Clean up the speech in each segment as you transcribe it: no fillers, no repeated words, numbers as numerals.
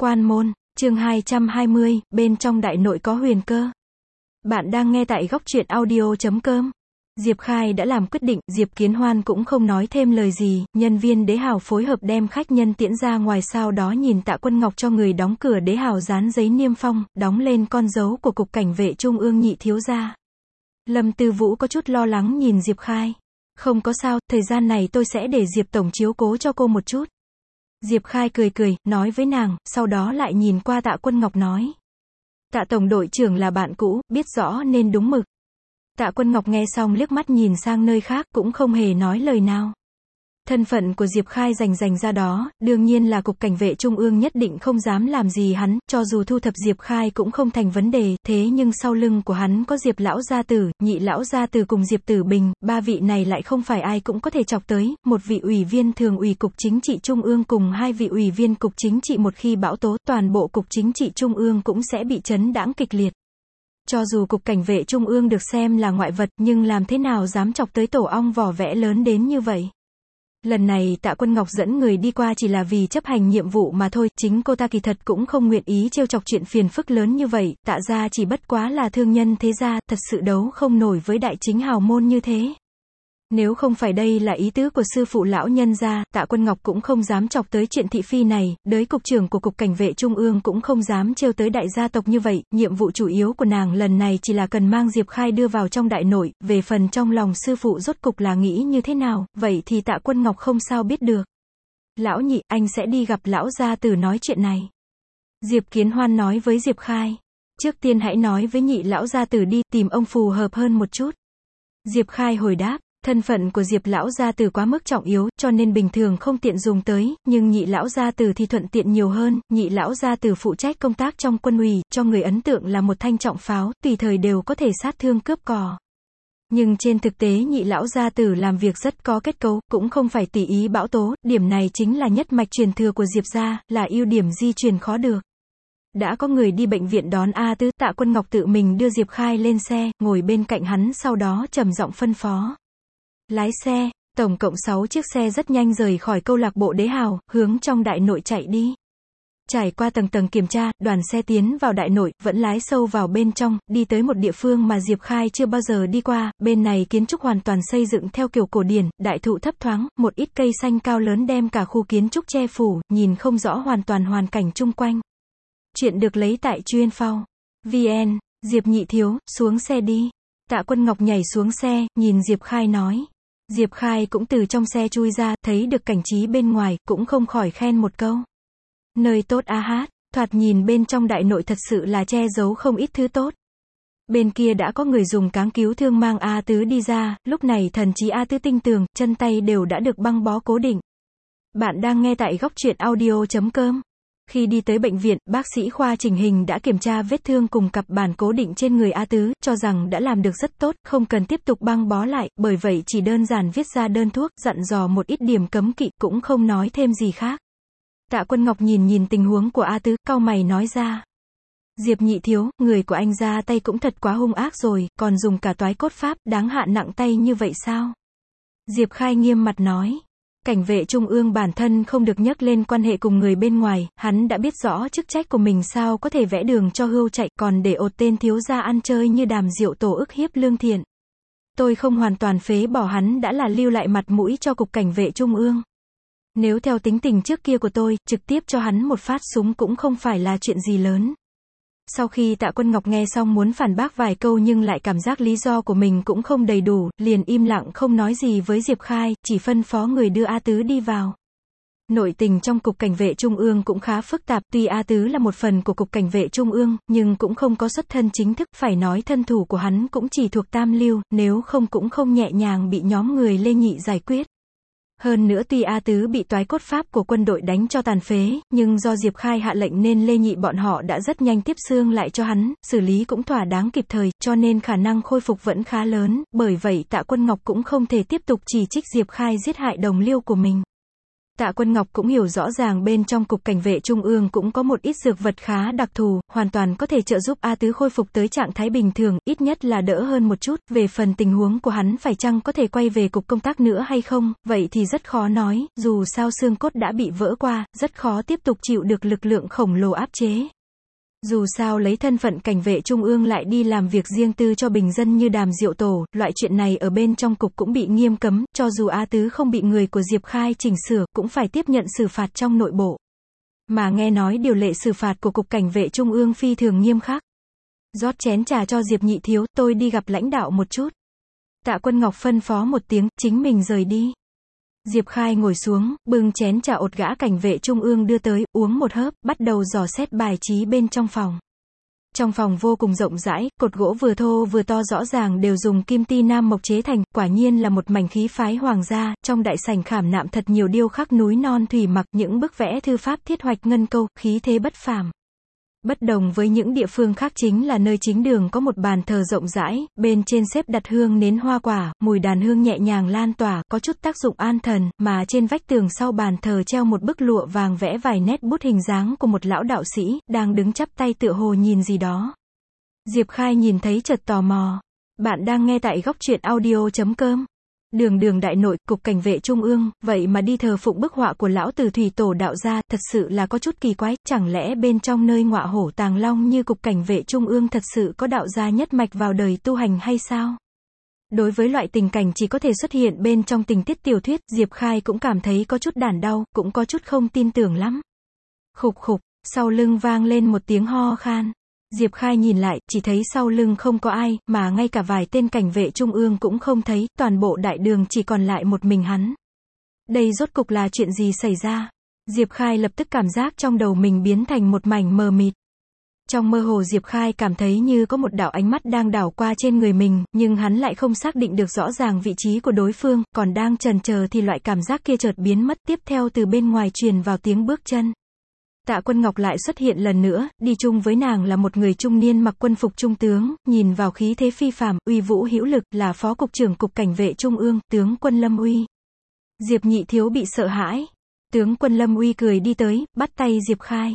Quan môn, chương 220, bên trong đại nội có huyền cơ. Bạn đang nghe tại góc truyện audio.com. Diệp Khai đã làm quyết định, Diệp Kiến Hoan cũng không nói thêm lời gì, nhân viên Đế Hào phối hợp đem khách nhân tiễn ra ngoài, sau đó nhìn Tạ Quân Ngọc cho người đóng cửa Đế Hào dán giấy niêm phong, đóng lên con dấu của Cục Cảnh vệ Trung ương Nhị thiếu gia. Lâm Tư Vũ có chút lo lắng nhìn Diệp Khai. Không có sao, thời gian này tôi sẽ để Diệp tổng chiếu cố cho cô một chút. Diệp Khai cười cười, nói với nàng, sau đó lại nhìn qua Tạ Quân Ngọc nói. Tạ tổng đội trưởng là bạn cũ, biết rõ nên đúng mực. Tạ Quân Ngọc nghe xong liếc mắt nhìn sang nơi khác, cũng không hề nói lời nào. Thân phận của Diệp Khai rành ra đó, đương nhiên là Cục Cảnh vệ Trung ương nhất định không dám làm gì hắn, cho dù thu thập Diệp Khai cũng không thành vấn đề, thế nhưng sau lưng của hắn có Diệp lão gia tử, Nhị lão gia tử cùng Diệp Tử Bình, ba vị này lại không phải ai cũng có thể chọc tới, một vị ủy viên thường ủy Cục Chính trị Trung ương cùng hai vị ủy viên Cục Chính trị, một khi bão tố, toàn bộ Cục Chính trị Trung ương cũng sẽ bị chấn đãng kịch liệt. Cho dù Cục Cảnh vệ Trung ương được xem là ngoại vật, nhưng làm thế nào dám chọc tới tổ ong vỏ vẽ lớn đến như vậy. Lần này Tạ Quân Ngọc dẫn người đi qua chỉ là vì chấp hành nhiệm vụ mà thôi, chính cô ta kỳ thật cũng không nguyện ý trêu chọc chuyện phiền phức lớn như vậy, Tạ gia chỉ bất quá là thương nhân thế gia, thật sự đấu không nổi với đại chính hào môn như thế. Nếu không phải đây là ý tứ của sư phụ lão nhân gia, Tạ Quân Ngọc cũng không dám chọc tới chuyện thị phi này, đới cục trưởng của Cục Cảnh vệ Trung ương cũng không dám trêu tới đại gia tộc như vậy, nhiệm vụ chủ yếu của nàng lần này chỉ là cần mang Diệp Khai đưa vào trong đại nội, về phần trong lòng sư phụ rốt cục là nghĩ như thế nào, vậy thì Tạ Quân Ngọc không sao biết được. Lão Nhị, anh sẽ đi gặp lão gia tử nói chuyện này. Diệp Kiến Hoan nói với Diệp Khai. Trước tiên hãy nói với Nhị lão gia tử đi, tìm ông phù hợp hơn một chút. Diệp Khai hồi đáp. Thân phận của Diệp lão gia tử quá mức trọng yếu, cho nên bình thường không tiện dùng tới, nhưng Nhị lão gia tử thì thuận tiện nhiều hơn. Nhị lão gia tử phụ trách công tác trong quân ủy, cho người ấn tượng là một thanh trọng pháo, tùy thời đều có thể sát thương cướp cò. Nhưng trên thực tế Nhị lão gia tử làm việc rất có kết cấu, cũng không phải tùy ý bão tố, điểm này chính là nhất mạch truyền thừa của Diệp gia, là ưu điểm di truyền khó được. Đã có người đi bệnh viện đón A Tứ, Tạ Quân Ngọc tự mình đưa Diệp Khai lên xe, ngồi bên cạnh hắn, sau đó trầm giọng phân phó. Lái xe, tổng cộng 6 chiếc xe rất nhanh rời khỏi câu lạc bộ Đế Hào, hướng trong đại nội chạy đi. Trải qua tầng tầng kiểm tra, đoàn xe tiến vào đại nội, vẫn lái sâu vào bên trong, đi tới một địa phương mà Diệp Khai chưa bao giờ đi qua, bên này kiến trúc hoàn toàn xây dựng theo kiểu cổ điển, đại thụ thấp thoáng, một ít cây xanh cao lớn đem cả khu kiến trúc che phủ, nhìn không rõ hoàn toàn hoàn cảnh chung quanh. Chuyện được lấy tại Chuyên.Phao.vn, Diệp Nhị thiếu, xuống xe đi. Tạ Quân Ngọc nhảy xuống xe, nhìn Diệp Khai nói. Diệp Khai cũng từ trong xe chui ra, thấy được cảnh trí bên ngoài, cũng không khỏi khen một câu. Nơi tốt a hát, thoạt nhìn bên trong đại nội thật sự là che giấu không ít thứ tốt. Bên kia đã có người dùng cáng cứu thương mang A Tứ đi ra, lúc này thần trí A Tứ tinh tường, chân tay đều đã được băng bó cố định. Bạn đang nghe tại góc truyện audio.com. Khi đi tới bệnh viện, bác sĩ khoa chỉnh hình đã kiểm tra vết thương cùng cặp bản cố định trên người A Tứ, cho rằng đã làm được rất tốt, không cần tiếp tục băng bó lại, bởi vậy chỉ đơn giản viết ra đơn thuốc, dặn dò một ít điểm cấm kỵ, cũng không nói thêm gì khác. Tạ Quân Ngọc nhìn tình huống của A Tứ, cau mày nói ra. Diệp Nhị thiếu, người của anh ra tay cũng thật quá hung ác rồi, còn dùng cả toái cốt pháp, đáng hạ nặng tay như vậy sao? Diệp Khai nghiêm mặt nói. Cảnh vệ Trung ương bản thân không được nhắc lên quan hệ cùng người bên ngoài, hắn đã biết rõ chức trách của mình, sao có thể vẽ đường cho hươu chạy, còn để ột tên thiếu gia ăn chơi như Đàm Diệu Tổ ức hiếp Lương Thiện. Tôi không hoàn toàn phế bỏ hắn, đã là lưu lại mặt mũi cho Cục Cảnh vệ Trung ương. Nếu theo tính tình trước kia của tôi, trực tiếp cho hắn một phát súng cũng không phải là chuyện gì lớn. Sau khi Tạ Quân Ngọc nghe xong muốn phản bác vài câu nhưng lại cảm giác lý do của mình cũng không đầy đủ, liền im lặng không nói gì với Diệp Khai, chỉ phân phó người đưa A Tứ đi vào. Nội tình trong Cục Cảnh vệ Trung ương cũng khá phức tạp, tuy A Tứ là một phần của Cục Cảnh vệ Trung ương, nhưng cũng không có xuất thân chính thức, phải nói thân thủ của hắn cũng chỉ thuộc tam lưu, nếu không cũng không nhẹ nhàng bị nhóm người Lê Nhị giải quyết. Hơn nữa tuy A Tứ bị toái cốt pháp của quân đội đánh cho tàn phế, nhưng do Diệp Khai hạ lệnh nên Lê Nhị bọn họ đã rất nhanh tiếp xương lại cho hắn, xử lý cũng thỏa đáng kịp thời, cho nên khả năng khôi phục vẫn khá lớn, bởi vậy Tạ Quân Ngọc cũng không thể tiếp tục chỉ trích Diệp Khai giết hại đồng liêu của mình. Tạ Quân Ngọc cũng hiểu rõ ràng bên trong Cục Cảnh vệ Trung ương cũng có một ít dược vật khá đặc thù, hoàn toàn có thể trợ giúp A Tứ khôi phục tới trạng thái bình thường, ít nhất là đỡ hơn một chút, về phần tình huống của hắn phải chăng có thể quay về cục công tác nữa hay không, vậy thì rất khó nói, dù sao xương cốt đã bị vỡ qua, rất khó tiếp tục chịu được lực lượng khổng lồ áp chế. Dù sao lấy thân phận cảnh vệ trung ương lại đi làm việc riêng tư cho bình dân như Đàm Diệu Tổ, loại chuyện này ở bên trong cục cũng bị nghiêm cấm, cho dù A Tứ không bị người của Diệp Khai chỉnh sửa, cũng phải tiếp nhận xử phạt trong nội bộ. Mà nghe nói điều lệ xử phạt của Cục Cảnh vệ Trung ương phi thường nghiêm khắc. Rót chén trà cho Diệp Nhị Thiếu, tôi đi gặp lãnh đạo một chút. Tạ Quân Ngọc phân phó một tiếng, chính mình rời đi. Diệp Khai ngồi xuống, bưng chén trà ột gã cảnh vệ trung ương đưa tới, uống một hớp, bắt đầu dò xét bài trí bên trong phòng. Trong phòng vô cùng rộng rãi, cột gỗ vừa thô vừa to rõ ràng đều dùng kim ti nam mộc chế thành, quả nhiên là một mảnh khí phái hoàng gia, trong đại sảnh khảm nạm thật nhiều điêu khắc núi non thủy mặc, những bức vẽ thư pháp thiết hoạch ngân câu, khí thế bất phàm. Bất đồng với những địa phương khác chính là nơi chính đường có một bàn thờ rộng rãi, bên trên xếp đặt hương nến hoa quả, mùi đàn hương nhẹ nhàng lan tỏa, có chút tác dụng an thần, mà trên vách tường sau bàn thờ treo một bức lụa vàng vẽ vài nét bút hình dáng của một lão đạo sĩ, đang đứng chắp tay tựa hồ nhìn gì đó. Diệp Khai nhìn thấy chợt tò mò. Bạn đang nghe tại góc truyện audio.com. Đường đại nội, Cục Cảnh vệ Trung ương, vậy mà đi thờ phụng bức họa của lão Tử Thủy Tổ đạo gia, thật sự là có chút kỳ quái, chẳng lẽ bên trong nơi ngọa hổ tàng long như Cục Cảnh vệ Trung ương thật sự có đạo gia nhất mạch vào đời tu hành hay sao? Đối với loại tình cảnh chỉ có thể xuất hiện bên trong tình tiết tiểu thuyết, Diệp Khai cũng cảm thấy có chút đản đau, cũng có chút không tin tưởng lắm. Khục khục, sau lưng vang lên một tiếng ho khan. Diệp Khai nhìn lại, chỉ thấy sau lưng không có ai, mà ngay cả vài tên cảnh vệ trung ương cũng không thấy, toàn bộ đại đường chỉ còn lại một mình hắn. Đây rốt cục là chuyện gì xảy ra? Diệp Khai lập tức cảm giác trong đầu mình biến thành một mảnh mờ mịt. Trong mơ hồ Diệp Khai cảm thấy như có một đạo ánh mắt đang đảo qua trên người mình, nhưng hắn lại không xác định được rõ ràng vị trí của đối phương, còn đang chần chờ thì loại cảm giác kia chợt biến mất, tiếp theo từ bên ngoài truyền vào tiếng bước chân. Tạ Quân Ngọc lại xuất hiện lần nữa, đi chung với nàng là một người trung niên mặc quân phục trung tướng, nhìn vào khí thế phi phàm, uy vũ hữu lực, là phó cục trưởng Cục Cảnh vệ Trung ương, tướng quân Lâm Uy. Diệp Nhị Thiếu bị sợ hãi. Tướng quân Lâm Uy cười đi tới, bắt tay Diệp Khai.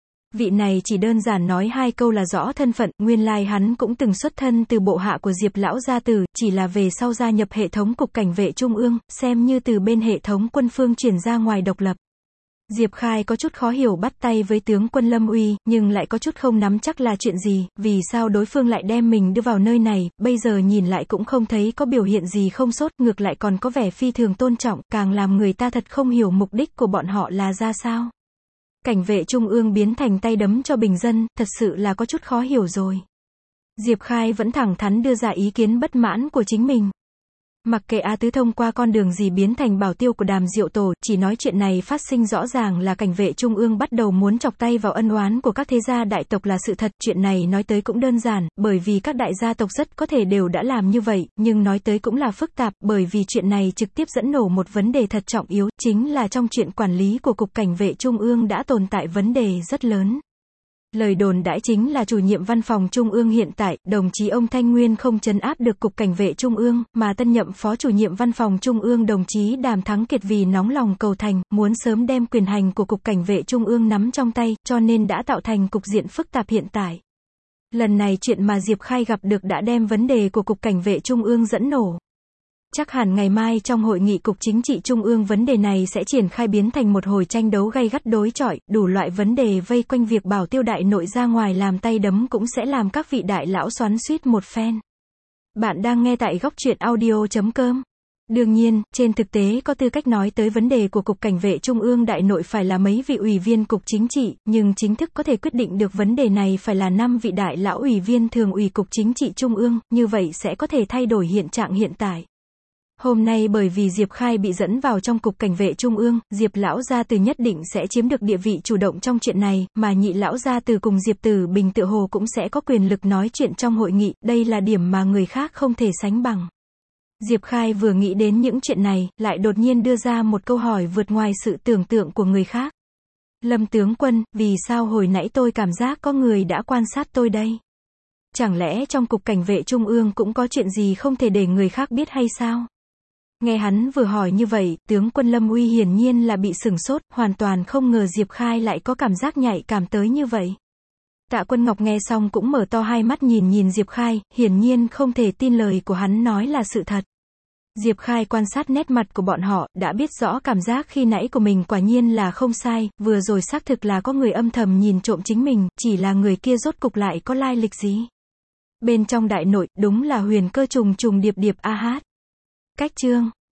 Vị này chỉ đơn giản nói hai câu là rõ thân phận, nguyên lai hắn cũng từng xuất thân từ bộ hạ của Diệp lão gia tử, chỉ là về sau gia nhập hệ thống Cục Cảnh vệ Trung ương, xem như từ bên hệ thống quân phương chuyển ra ngoài độc lập. Diệp Khai có chút khó hiểu bắt tay với tướng quân Lâm Uy, nhưng lại có chút không nắm chắc là chuyện gì, vì sao đối phương lại đem mình đưa vào nơi này, bây giờ nhìn lại cũng không thấy có biểu hiện gì không sốt, ngược lại còn có vẻ phi thường tôn trọng, càng làm người ta thật không hiểu mục đích của bọn họ là ra sao. Cảnh vệ Trung ương biến thành tay đấm cho bình dân, thật sự là có chút khó hiểu rồi. Diệp Khai vẫn thẳng thắn đưa ra ý kiến bất mãn của chính mình. Mặc kệ A Tứ thông qua con đường gì biến thành bảo tiêu của Đàm Diệu Tổ, chỉ nói chuyện này phát sinh rõ ràng là cảnh vệ trung ương bắt đầu muốn chọc tay vào ân oán của các thế gia đại tộc là sự thật, chuyện này nói tới cũng đơn giản, bởi vì các đại gia tộc rất có thể đều đã làm như vậy, nhưng nói tới cũng là phức tạp, bởi vì chuyện này trực tiếp dẫn nổ một vấn đề thật trọng yếu, chính là trong chuyện quản lý của Cục Cảnh vệ Trung ương đã tồn tại vấn đề rất lớn. Lời đồn đãi chính là chủ nhiệm văn phòng Trung ương hiện tại, đồng chí ông Thanh Nguyên không trấn áp được Cục Cảnh vệ Trung ương, mà tân nhậm phó chủ nhiệm văn phòng Trung ương đồng chí Đàm Thắng Kiệt vì nóng lòng cầu thành, muốn sớm đem quyền hành của Cục Cảnh vệ Trung ương nắm trong tay, cho nên đã tạo thành cục diện phức tạp hiện tại. Lần này chuyện mà Diệp Khai gặp được đã đem vấn đề của Cục Cảnh vệ Trung ương dẫn nổ. Chắc hẳn ngày mai trong hội nghị Cục Chính trị Trung ương vấn đề này sẽ triển khai biến thành một hồi tranh đấu gay gắt đối chọi, đủ loại vấn đề vây quanh việc bảo tiêu đại nội ra ngoài làm tay đấm cũng sẽ làm các vị đại lão xoắn xuýt một phen. Bạn đang nghe tại góc truyện audio.com. Đương nhiên, trên thực tế có tư cách nói tới vấn đề của Cục Cảnh vệ Trung ương đại nội phải là mấy vị ủy viên Cục Chính trị, nhưng chính thức có thể quyết định được vấn đề này phải là 5 vị đại lão ủy viên thường ủy Cục Chính trị Trung ương, như vậy sẽ có thể thay đổi hiện trạng hiện tại. Hôm nay bởi vì Diệp Khai bị dẫn vào trong Cục Cảnh vệ Trung ương, Diệp lão gia từ nhất định sẽ chiếm được địa vị chủ động trong chuyện này, mà nhị lão gia từ cùng Diệp Tử Bình tựa hồ cũng sẽ có quyền lực nói chuyện trong hội nghị, đây là điểm mà người khác không thể sánh bằng. Diệp Khai vừa nghĩ đến những chuyện này, lại đột nhiên đưa ra một câu hỏi vượt ngoài sự tưởng tượng của người khác. Lâm tướng quân, vì sao hồi nãy tôi cảm giác có người đã quan sát tôi đây? Chẳng lẽ trong Cục Cảnh vệ Trung ương cũng có chuyện gì không thể để người khác biết hay sao? Nghe hắn vừa hỏi như vậy, tướng quân Lâm Uy hiển nhiên là bị sửng sốt, hoàn toàn không ngờ Diệp Khai lại có cảm giác nhạy cảm tới như vậy. Tạ Quân Ngọc nghe xong cũng mở to hai mắt nhìn Diệp Khai, hiển nhiên không thể tin lời của hắn nói là sự thật. Diệp Khai quan sát nét mặt của bọn họ, đã biết rõ cảm giác khi nãy của mình quả nhiên là không sai, vừa rồi xác thực là có người âm thầm nhìn trộm chính mình, chỉ là người kia rốt cục lại có lai lịch gì. Bên trong đại nội, đúng là huyền cơ trùng trùng điệp điệp a hát. Cách chương